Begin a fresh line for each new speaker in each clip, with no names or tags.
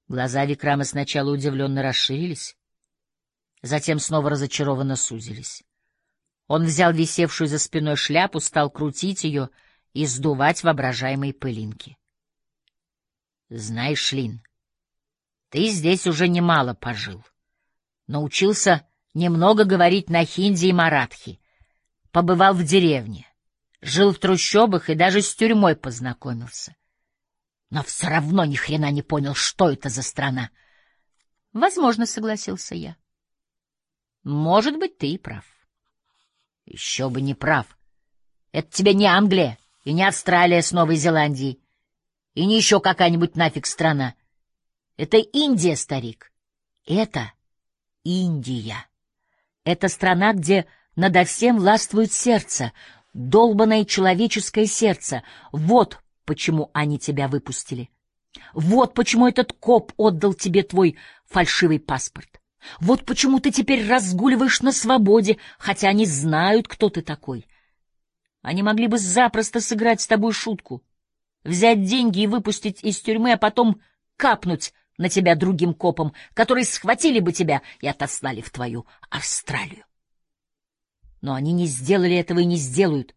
Глаза Викрама сначала удивленно расширились, затем снова разочарованно сузились. Он взял висевшую за спиной шляпу, стал крутить ее и сдувать воображаемые пылинки. — Знаешь, Лин, ты здесь уже немало пожил. Научился немного говорить на хинди и маратхи, побывал в деревне, жил в трущобах и даже с тюрьмой познакомился. Но все равно ни хрена не понял, что это за страна. — Возможно, — согласился я. — Может быть, ты и прав. — Еще бы не прав. Это тебе не Англия и не Австралия с Новой Зеландией, и не еще какая-нибудь нафиг страна. Это Индия, старик. Это Индия. Это страна, где надо всем властвует сердце, долбанное человеческое сердце. Вот почему они тебя выпустили. Вот почему этот коп отдал тебе твой фальшивый паспорт. Вот почему ты теперь разгуливаешь на свободе, хотя они знают, кто ты такой. Они могли бы запросто сыграть с тобой шутку, взять деньги и выпустить из тюрьмы, а потом капнуть на тебя другим копам, которые схватили бы тебя и отослали в твою Австралию. Но они не сделали этого и не сделают,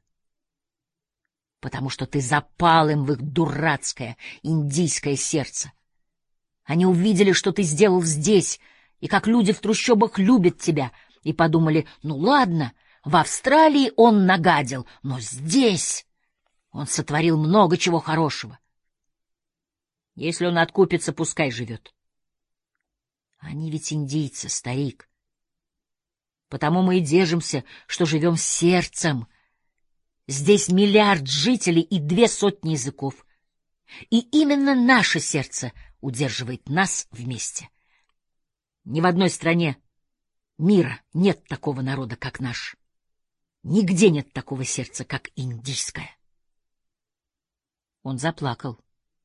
потому что ты запал им в их дурацкое индийское сердце. Они увидели, что ты сделал здесь, и как люди в трущобах любят тебя, и подумали: ну ладно, в Австралии он нагадил, но здесь он сотворил много чего хорошего. Если он откупится, пускай живет. Они ведь индийцы, старик. Потому мы и держимся, что живем сердцем. Здесь 1 миллиард жителей и 200 языков. И именно наше сердце удерживает нас вместе. Ни в одной стране мира нет такого народа, как наш. Нигде нет такого сердца, как индийское. Он заплакал.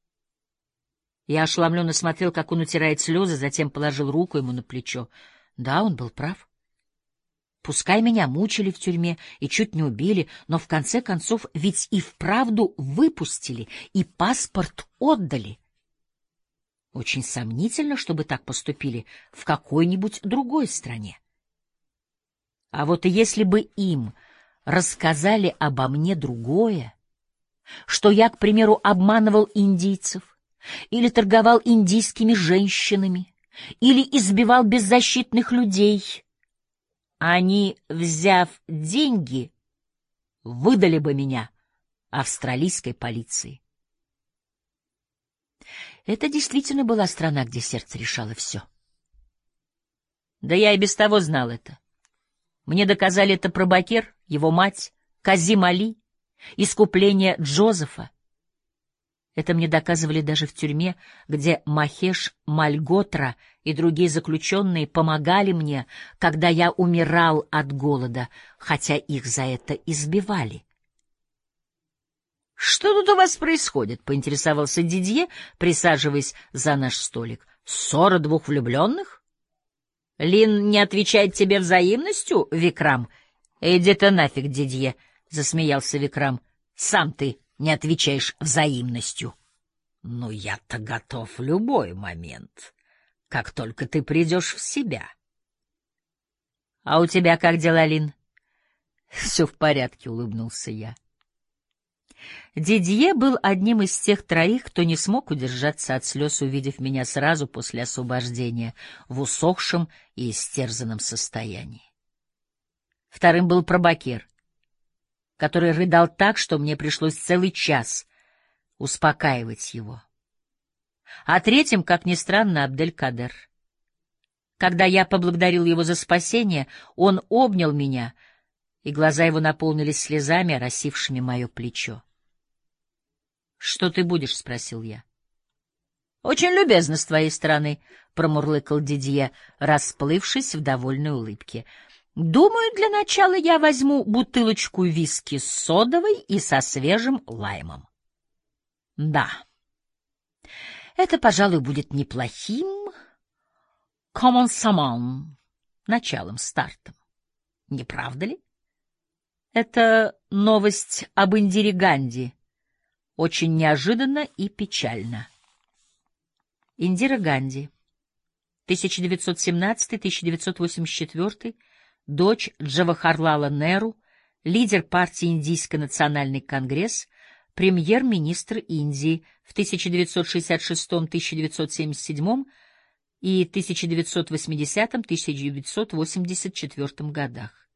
Я ошеломленно смотрел, как он утирает слезы, затем положил руку ему на плечо. Да, он был прав. Пускай меня мучили в тюрьме и чуть не убили, но в конце концов ведь и вправду выпустили, и паспорт отдали. Очень сомнительно, чтобы так поступили в какой-нибудь другой стране. А вот и если бы им рассказали обо мне другое, что я, к примеру, обманывал индийцев, или торговал индийскими женщинами, или избивал беззащитных людей, они, взяв деньги, выдали бы меня австралийской полиции. Это действительно была страна, где сердце решало все. Да я и без того знал это. Мне доказали это Прабакер, его мать, Казим Али, искупление Джозефа. Это мне доказывали даже в тюрьме, где Махеш Мальготра и другие заключенные помогали мне, когда я умирал от голода, хотя их за это избивали. — Что тут у вас происходит? — поинтересовался Дидье, присаживаясь за наш столик. — Ссора двух влюбленных? Лин не отвечает тебе взаимностью, Викрам? — Иди ты нафиг, Дидье, — засмеялся Викрам. — Сам ты не отвечаешь взаимностью. Но я-то готов в любой момент, как только ты придешь в себя. — А у тебя как дела, Лин? — Все в порядке, — улыбнулся я. Дидье был одним из тех троих, кто не смог удержаться от слез, увидев меня сразу после освобождения в усохшем и истерзанном состоянии. Вторым был Прабакер, который рыдал так, что мне пришлось целый час успокаивать его. А третьим, как ни странно, Абдель-Кадер. Когда я поблагодарил его за спасение, он обнял меня, и глаза его наполнились слезами, оросившими мое плечо. — Что ты будешь? — спросил я. — Очень любезно с твоей стороны, — промурлыкал Дидье, расплывшись в довольной улыбке. — Думаю, для начала я возьму бутылочку виски с содовой и со свежим лаймом. — Да, это, пожалуй, будет неплохим коммансаман, началом, стартом. Не правда ли? Это новость об Индире Ганди. Очень неожиданно и печально. Индира Ганди, 1917-1984, дочь Джавахарлала Неру, лидер партии Индийский национальный конгресс, премьер-министр Индии в 1966-1977 и 1980-1984 годах.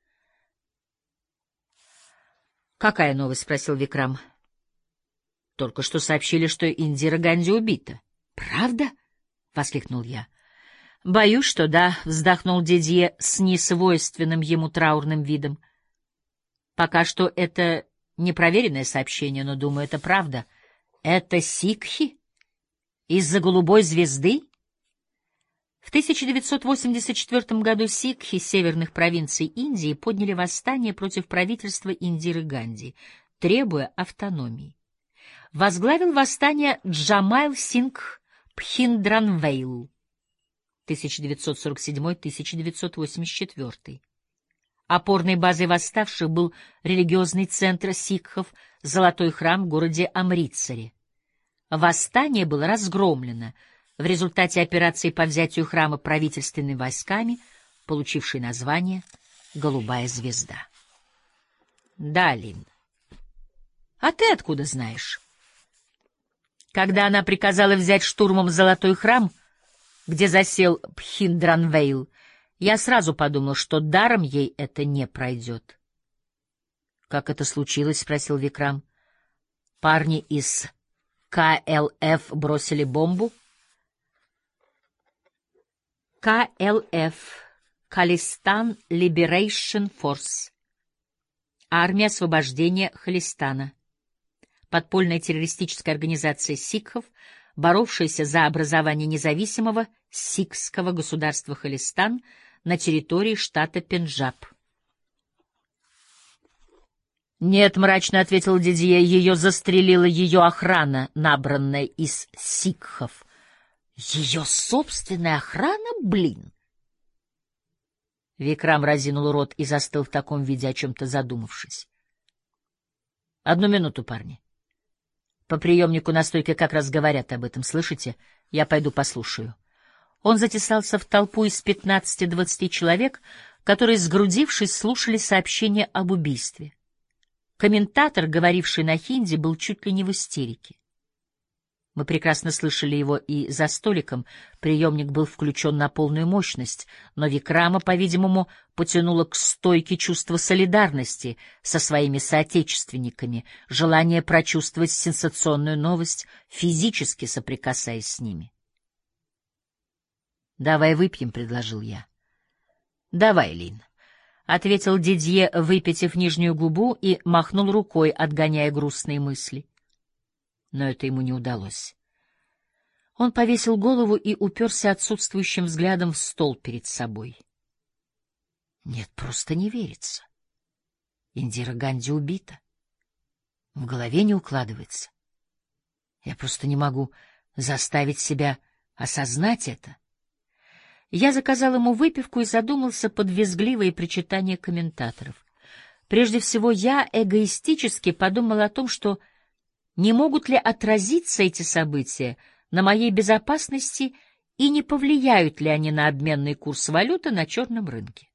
«Какая новость?» — спросил Викрам. «Только что сообщили, что Индира Ганди убита». «Правда?» — воскликнул я. «Боюсь, что да», — вздохнул Дидье с несвойственным ему траурным видом. «Пока что это непроверенное сообщение, но, думаю, это правда. Это сикхи? Из-за голубой звезды?» В 1984 году сикхи северных провинций Индии подняли восстание против правительства Индиры Ганди, требуя автономии. Возглавил восстание Джамайл Сингх Пхиндранвейл, 1947-1984. Опорной базой восставших был религиозный центр сикхов «Золотой храм» в городе Амритсаре. Восстание было разгромлено в результате операции по взятию храма правительственными войсками, получившей название «Голубая звезда». Да, Лин. А ты откуда знаешь? Когда она приказала взять штурмом Золотой храм, где засел Пхиндранвейл, я сразу подумал, что даром ей это не пройдет. — Как это случилось? — спросил Викрам. — Парни из КЛФ бросили бомбу? КЛФ — Khalistan Liberation Force. Армия освобождения Халистана. Подпольная террористическая организация сикхов, боровшаяся за образование независимого сикхского государства Халистан на территории штата Пенджаб. «Нет», — мрачно ответил Дидье, — «ее застрелила ее охрана, набранная из сикхов». «Ее собственная охрана, блин!» Викрам разинул рот и застыл в таком виде, о чем-то задумавшись. «Одну минуту, парни. По приемнику на стойке как раз говорят об этом, слышите? Я пойду послушаю». Он затесался в толпу из 15-20 человек, которые, сгрудившись, слушали сообщение об убийстве. Комментатор, говоривший на хинди, был чуть ли не в истерике. Мы прекрасно слышали его и за столиком, приемник был включен на полную мощность, но Викрама, по-видимому, потянуло к стойке чувство солидарности со своими соотечественниками, желание прочувствовать сенсационную новость, физически соприкасаясь с ними. «Давай выпьем», — предложил я. «Давай, Лин», — ответил Дидье, выпятив нижнюю губу, и махнул рукой, отгоняя грустные мысли. Но это ему не удалось. Он повесил голову и уперся отсутствующим взглядом в стол перед собой. Нет, просто не верится. Индира Ганди убита. В голове не укладывается. Я просто не могу заставить себя осознать это. Я заказал ему выпивку и задумался под визгливые причитания комментаторов. Прежде всего, я эгоистически подумал о том, что не могут ли отразиться эти события на моей безопасности и не повлияют ли они на обменный курс валюты на черном рынке.